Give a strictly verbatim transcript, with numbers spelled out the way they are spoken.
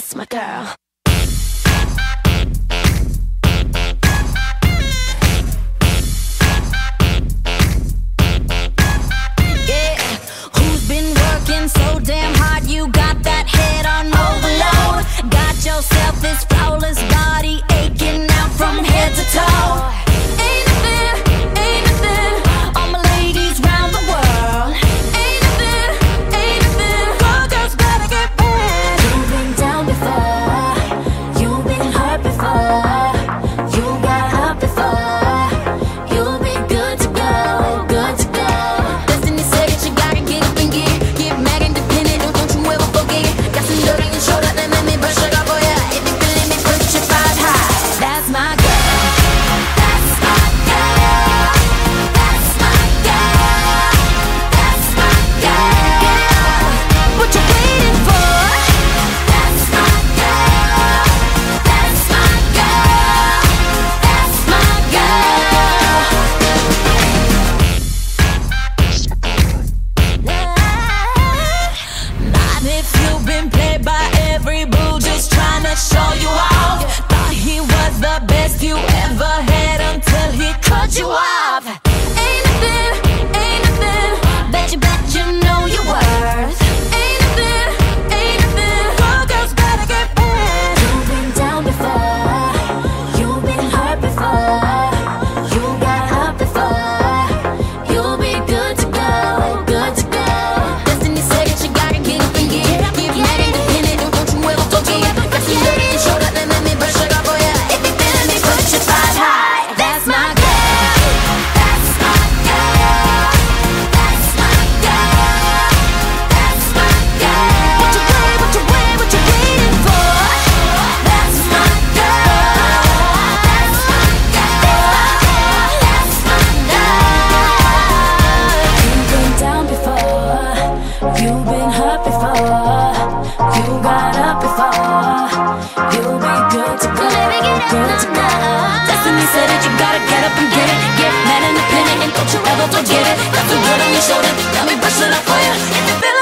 That's my girl. Yeah, who's been working so damn hard? You got that head on overload. Got yourself this flawless body aching out from head to toe. Ain't nothing, ain't nothing. All my ladies round the world. Ain't nothing, ain't nothing. All girls gotta get back. You've been down before. You've been hurt before. You got up before. You'll be good to go, good to go. Destiny said that you gotta get up and get it. Get mad independent, don't, don't you ever forget it. Got some dirt on your shoulder, then let me brush it off for ya. If you feeling me, put your thighs high. That's my girl. That's my girl. That's my girl. That's my girl. What you waiting for? That's my girl. That's my girl. That's my girl. Not if you've been played by every boo, just trying to show you off. Thought he was the best you ever had until he cut you off. Ain't nothing, ain't nothing. Bet you, bet you know your worth. Ain't nothing, ain't nothing. All girls gotta get back. You've been down before. You've been hurt before. You got up before. You'll be good to go, good to go. Destiny said that you gotta get up and get it. Get mad independent, don't, don't you ever forget it. Got some dirt in your shoulder, then let me brush it off for ya. If you feeling me, put your thighs high. That's my girl. That's my girl. That's my girl. That's my girl. What you wait, what you wait, what you waiting for? That's my girl. That's my girl. That's my girl. You've been down before. You've been hurt before. You got up before. You'll be good to go. Good to go. Destiny said that you gotta get up and get it. Get mad independent and don't you ever forget it. Got some dirt on your shoulder, let me brush it off for you. If you feel